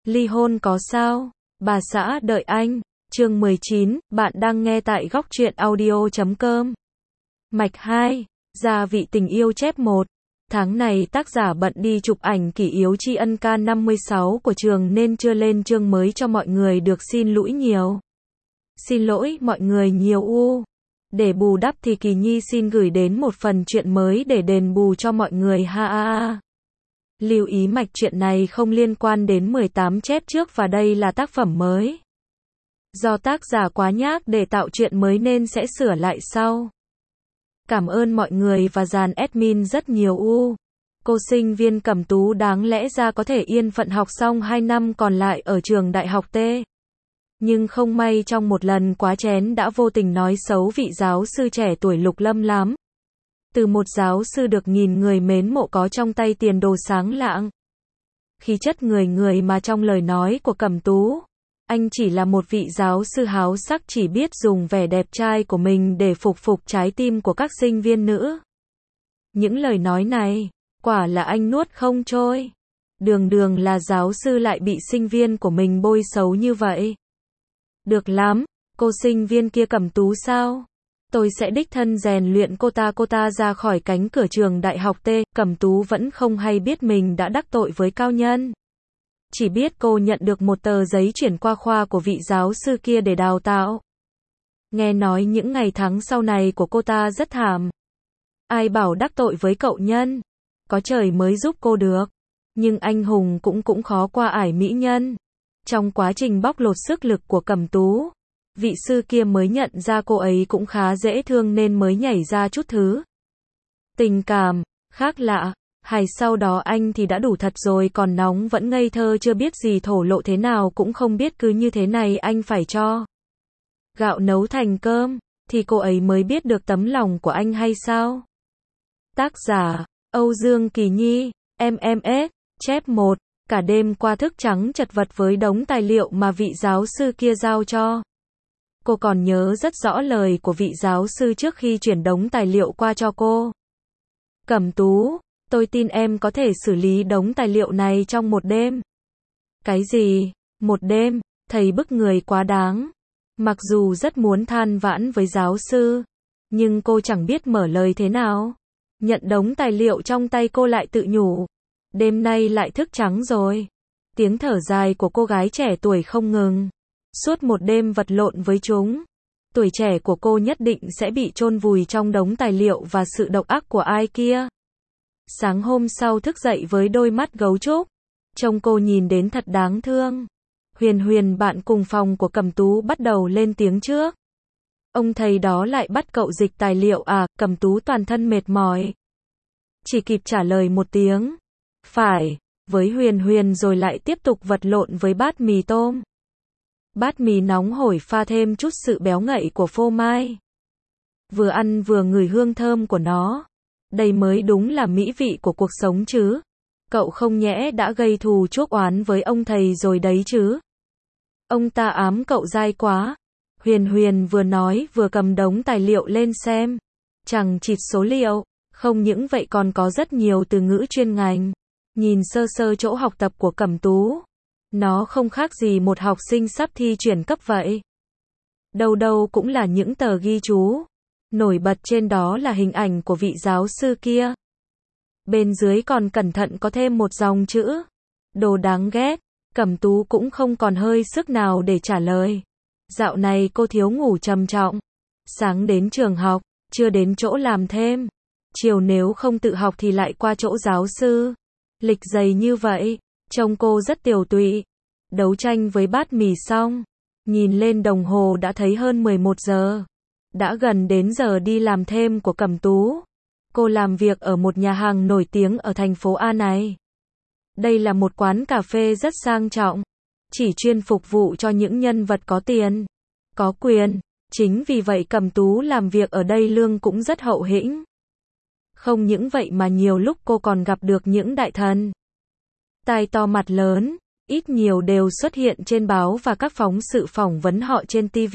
Ly hôn có sao? Bà xã đợi anh. Chương 19, bạn đang nghe tại góc truyện audio.com. Mạch 2, gia vị tình yêu chép 1. Tháng này tác giả bận đi chụp ảnh kỷ yếu tri ân K56 của trường nên chưa lên chương mới cho mọi người được xin lỗi nhiều. Xin lỗi mọi người nhiều u. Để bù đắp thì Kỳ Nhi xin gửi đến một phần truyện mới để đền bù cho mọi người ha ha. Lưu ý mạch truyện này không liên quan đến 18 chép trước và đây là tác phẩm mới. Do tác giả quá nhác để tạo truyện mới nên sẽ sửa lại sau. Cảm ơn mọi người và dàn admin rất nhiều u. Cô sinh viên Cẩm Tú đáng lẽ ra có thể yên phận học xong 2 năm còn lại ở trường đại học T. Nhưng không may trong một lần quá chén đã vô tình nói xấu vị giáo sư trẻ tuổi Lục Lâm lắm. Từ một giáo sư được nghìn người mến mộ có trong tay tiền đồ sáng lạng. Khí chất người người mà trong lời nói của Cẩm Tú, anh chỉ là một vị giáo sư háo sắc chỉ biết dùng vẻ đẹp trai của mình để phục trái tim của các sinh viên nữ. Những lời nói này, quả là anh nuốt không trôi. Đường là giáo sư lại bị sinh viên của mình bôi xấu như vậy. Được lắm, cô sinh viên kia Cẩm Tú sao? Tôi sẽ đích thân rèn luyện cô ta ra khỏi cánh cửa trường đại học T. Cẩm Tú vẫn không hay biết mình đã đắc tội với cao nhân. Chỉ biết cô nhận được một tờ giấy chuyển qua khoa của vị giáo sư kia để đào tạo. Nghe nói những ngày tháng sau này của cô ta rất thảm. Ai bảo đắc tội với cậu nhân? Có trời mới giúp cô được. Nhưng anh hùng cũng khó qua ải mỹ nhân. Trong quá trình bóc lột sức lực của Cẩm Tú, vị sư kia mới nhận ra cô ấy cũng khá dễ thương nên mới nhảy ra chút thứ tình cảm khác lạ. Hay sau đó anh thì đã đủ thật rồi, còn nóng vẫn ngây thơ chưa biết gì, thổ lộ thế nào cũng không biết, cứ như thế này anh phải cho gạo nấu thành cơm thì cô ấy mới biết được tấm lòng của anh hay sao? Tác giả Âu Dương Kỳ Nhi, MMS, chép 1. Cả đêm qua thức trắng chật vật với đống tài liệu mà vị giáo sư kia giao cho. Cô còn nhớ rất rõ lời của vị giáo sư trước khi chuyển đống tài liệu qua cho cô. Cẩm Tú, tôi tin em có thể xử lý đống tài liệu này trong một đêm. Cái gì? Một đêm? Thầy bức người quá đáng. Mặc dù rất muốn than vãn với giáo sư, nhưng cô chẳng biết mở lời thế nào. Nhận đống tài liệu trong tay cô lại tự nhủ. Đêm nay lại thức trắng rồi. Tiếng thở dài của cô gái trẻ tuổi không ngừng. Suốt một đêm vật lộn với chúng. Tuổi trẻ của cô nhất định sẽ bị chôn vùi trong đống tài liệu và sự độc ác của ai kia. Sáng hôm sau thức dậy với đôi mắt gấu trúc. Trông cô nhìn đến thật đáng thương. Huyền bạn cùng phòng của Cẩm Tú bắt đầu lên tiếng trước. Ông thầy đó lại bắt cậu dịch tài liệu à? Cẩm Tú toàn thân mệt mỏi. Chỉ kịp trả lời một tiếng. Phải, với Huyền rồi lại tiếp tục vật lộn với bát mì tôm. Bát mì nóng hổi pha thêm chút sự béo ngậy của phô mai. Vừa ăn vừa ngửi hương thơm của nó. Đây mới đúng là mỹ vị của cuộc sống chứ. Cậu không nhẽ đã gây thù chuốc oán với ông thầy rồi đấy chứ. Ông ta ám cậu dai quá. Huyền vừa nói vừa cầm đống tài liệu lên xem. Chẳng chịt số liệu. Không những vậy còn có rất nhiều từ ngữ chuyên ngành. Nhìn sơ chỗ học tập của Cẩm Tú. Nó không khác gì một học sinh sắp thi chuyển cấp vậy. Đâu cũng là những tờ ghi chú. Nổi bật trên đó là hình ảnh của vị giáo sư kia. Bên dưới còn cẩn thận có thêm một dòng chữ. Đồ đáng ghét. Cẩm Tú cũng không còn hơi sức nào để trả lời. Dạo này cô thiếu ngủ trầm trọng. Sáng đến trường học, trưa đến chỗ làm thêm. Chiều nếu không tự học thì lại qua chỗ giáo sư. Lịch dày như vậy, trông cô rất tiều tụy. Đấu tranh với bát mì xong, nhìn lên đồng hồ đã thấy hơn 11 giờ. Đã gần đến giờ đi làm thêm của Cẩm Tú. Cô làm việc ở một nhà hàng nổi tiếng ở thành phố A này. Đây là một quán cà phê rất sang trọng, chỉ chuyên phục vụ cho những nhân vật có tiền, có quyền. Chính vì vậy Cẩm Tú làm việc ở đây lương cũng rất hậu hĩnh. Không những vậy mà nhiều lúc cô còn gặp được những đại thần. Tai to mặt lớn, ít nhiều đều xuất hiện trên báo và các phóng sự phỏng vấn họ trên TV.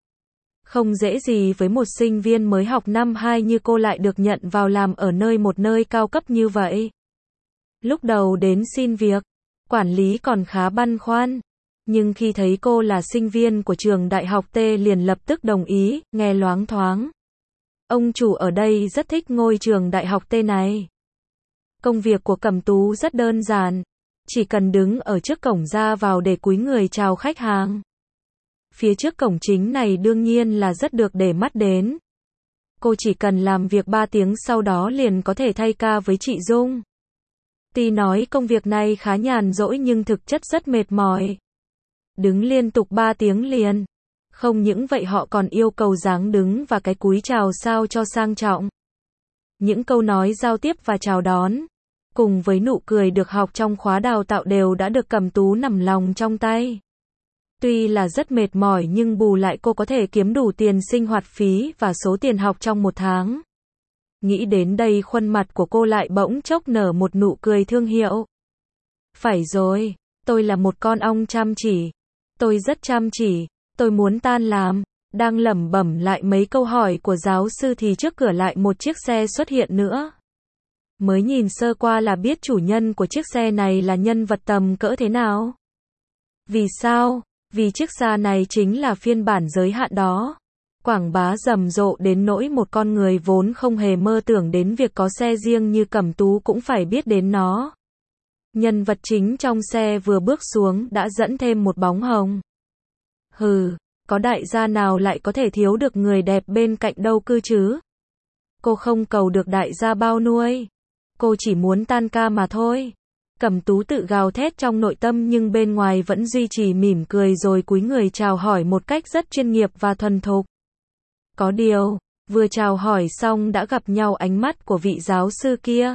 Không dễ gì với một sinh viên mới học năm 2 như cô lại được nhận vào làm ở một nơi cao cấp như vậy. Lúc đầu đến xin việc, Quản lý còn khá băn khoăn. Nhưng khi thấy cô là sinh viên của trường đại học T liền lập tức đồng ý, nghe loáng thoáng. Ông chủ ở đây rất thích ngôi trường đại học T này. Công việc của Cẩm Tú rất đơn giản. Chỉ cần đứng ở trước cổng ra vào để cúi người chào khách hàng. Phía trước cổng chính này đương nhiên là rất được để mắt đến. Cô chỉ cần làm việc 3 tiếng sau đó liền có thể thay ca với chị Dung. Tuy nói công việc này khá nhàn rỗi nhưng thực chất rất mệt mỏi. Đứng liên tục 3 tiếng liền. Không những vậy họ còn yêu cầu dáng đứng và cái cúi chào sao cho sang trọng. Những câu nói giao tiếp và chào đón, cùng với nụ cười được học trong khóa đào tạo đều đã được Cẩm Tú nằm lòng trong tay. Tuy là rất mệt mỏi nhưng bù lại cô có thể kiếm đủ tiền sinh hoạt phí và số tiền học trong 1 tháng. Nghĩ đến đây khuôn mặt của cô lại bỗng chốc nở một nụ cười thương hiệu. Phải rồi, tôi là một con ong chăm chỉ. Tôi rất chăm chỉ, tôi muốn tan làm. Đang lẩm bẩm lại mấy câu hỏi của giáo sư thì trước cửa lại một chiếc xe xuất hiện nữa. Mới nhìn sơ qua là biết chủ nhân của chiếc xe này là nhân vật tầm cỡ thế nào. Vì sao? Vì chiếc xe này chính là phiên bản giới hạn đó. Quảng bá rầm rộ đến nỗi một con người vốn không hề mơ tưởng đến việc có xe riêng như Cẩm Tú cũng phải biết đến nó. Nhân vật chính trong xe vừa bước xuống đã dẫn thêm một bóng hồng. Hừ, có đại gia nào lại có thể thiếu được người đẹp bên cạnh đâu cơ chứ? Cô không cầu được đại gia bao nuôi. Cô chỉ muốn tan ca mà thôi. Cẩm Tú tự gào thét trong nội tâm nhưng bên ngoài vẫn duy trì mỉm cười rồi cúi người chào hỏi một cách rất chuyên nghiệp và thuần thục. Có điều, vừa chào hỏi xong đã gặp nhau ánh mắt của vị giáo sư kia.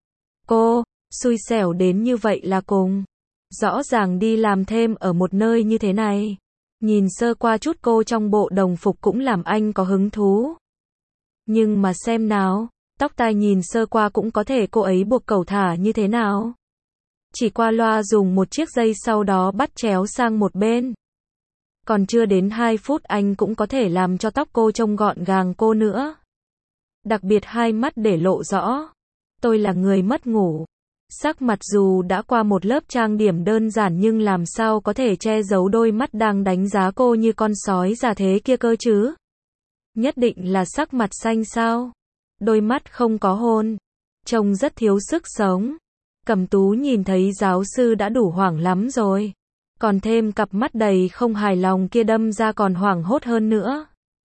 Cô, xui xẻo đến như vậy là cùng. Rõ ràng đi làm thêm ở một nơi như thế này. Nhìn sơ qua chút cô trong bộ đồng phục cũng làm anh có hứng thú. Nhưng mà xem nào, tóc tai nhìn sơ qua cũng có thể cô ấy buộc cẩu thả như thế nào. Chỉ qua loa dùng một chiếc dây sau đó bắt chéo sang một bên. Còn chưa đến 2 phút anh cũng có thể làm cho tóc cô trông gọn gàng cô nữa. Đặc biệt hai mắt để lộ rõ. Tôi là người mất ngủ. Sắc mặt dù đã qua một lớp trang điểm đơn giản nhưng làm sao có thể che giấu đôi mắt đang đánh giá cô như con sói già thế kia cơ chứ. Nhất định là sắc mặt xanh sao. Đôi mắt không có hôn. Trông rất thiếu sức sống. Cẩm Tú nhìn thấy giáo sư đã đủ hoảng lắm rồi. Còn thêm cặp mắt đầy không hài lòng kia đâm ra còn hoảng hốt hơn nữa.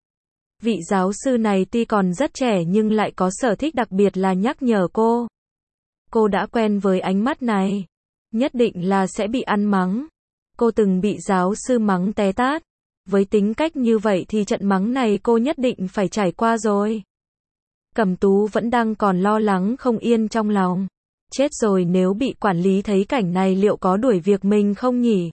Vị giáo sư này tuy còn rất trẻ nhưng lại có sở thích đặc biệt là nhắc nhở cô. Cô đã quen với ánh mắt này. Nhất định là sẽ bị ăn mắng. Cô từng bị giáo sư mắng té tát. Với tính cách như vậy thì trận mắng này cô nhất định phải trải qua rồi. Cẩm Tú vẫn đang còn lo lắng không yên trong lòng. Chết rồi nếu bị quản lý thấy cảnh này liệu có đuổi việc mình không nhỉ?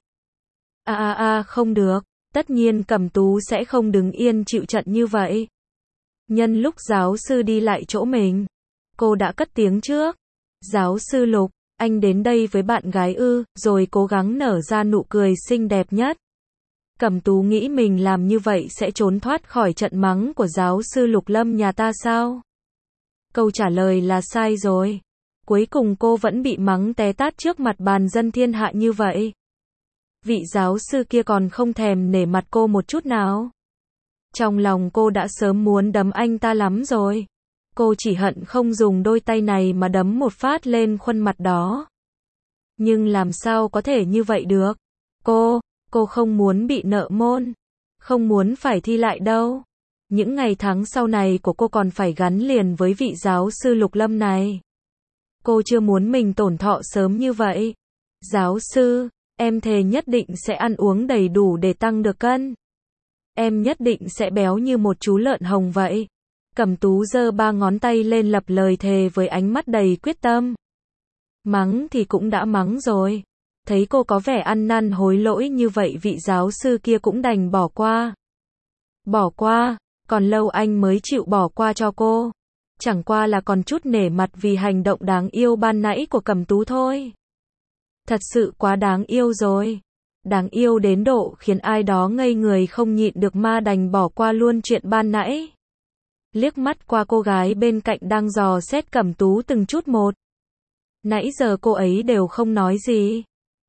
Không được. Tất nhiên Cẩm Tú sẽ không đứng yên chịu trận như vậy. Nhân lúc giáo sư đi lại chỗ mình, cô đã cất tiếng trước. Giáo sư Lục, anh đến đây với bạn gái ư, rồi cố gắng nở ra nụ cười xinh đẹp nhất. Cẩm Tú nghĩ mình làm như vậy sẽ trốn thoát khỏi trận mắng của giáo sư Lục Lâm nhà ta sao? Câu trả lời là sai rồi. Cuối cùng cô vẫn bị mắng té tát trước mặt bàn dân thiên hạ như vậy. Vị giáo sư kia còn không thèm nể mặt cô một chút nào. Trong lòng cô đã sớm muốn đấm anh ta lắm rồi. Cô chỉ hận không dùng đôi tay này mà đấm một phát lên khuôn mặt đó. Nhưng làm sao có thể như vậy được? Cô không muốn bị nợ môn. Không muốn phải thi lại đâu. Những ngày tháng sau này của cô còn phải gắn liền với vị giáo sư Lục Lâm này. Cô chưa muốn mình tổn thọ sớm như vậy. Giáo sư, em thề nhất định sẽ ăn uống đầy đủ để tăng được cân. Em nhất định sẽ béo như một chú lợn hồng vậy. Cẩm Tú giơ 3 ngón tay lên lập lời thề với ánh mắt đầy quyết tâm. Mắng thì cũng đã mắng rồi. Thấy cô có vẻ ăn năn hối lỗi như vậy vị giáo sư kia cũng đành bỏ qua. Bỏ qua, còn lâu anh mới chịu bỏ qua cho cô. Chẳng qua là còn chút nể mặt vì hành động đáng yêu ban nãy của Cẩm Tú thôi. Thật sự quá đáng yêu rồi. Đáng yêu đến độ khiến ai đó ngây người không nhịn được mà đành bỏ qua luôn chuyện ban nãy. Liếc mắt qua cô gái bên cạnh đang dò xét Cẩm Tú từng chút một. Nãy giờ cô ấy đều không nói gì.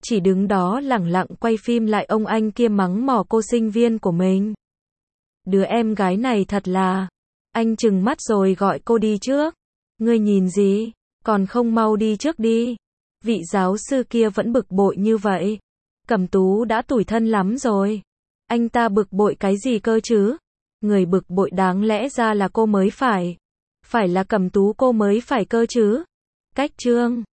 chỉ đứng đó lẳng lặng quay phim lại ông anh kia mắng mỏ cô sinh viên của mình. Đứa em gái này thật là, anh trừng mắt rồi gọi cô đi trước. Ngươi nhìn gì, còn không mau đi trước đi. Vị giáo sư kia vẫn bực bội như vậy. Cẩm Tú đã tủi thân lắm rồi. Anh ta bực bội cái gì cơ chứ? Người bực bội đáng lẽ ra là cô mới phải. Phải là Cẩm Tú cô mới phải cơ chứ. Cách chương